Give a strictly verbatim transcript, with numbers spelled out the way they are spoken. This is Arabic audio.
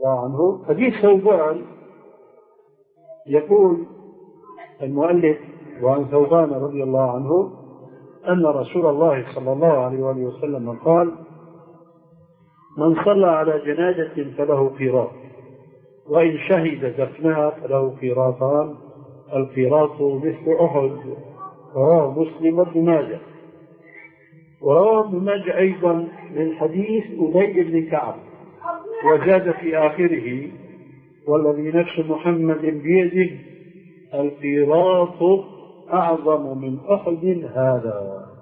الله عنه. حديث ثوبان يقول المؤلف وعن ثوبان رضي الله عنه أن رسول الله صلى الله عليه وآله وسلم قال: من صلى على جنازة فله قيراط، وإن شهد دفنها فله قيراطان، القيراط مثل أحد. رواه مسلم وابن ماجه. ورواه ابن ماجه أيضا من حديث أبي بن كعب، وزاد في آخره: والذي نفس محمد بيده القيراط أعظم من أحد هذا.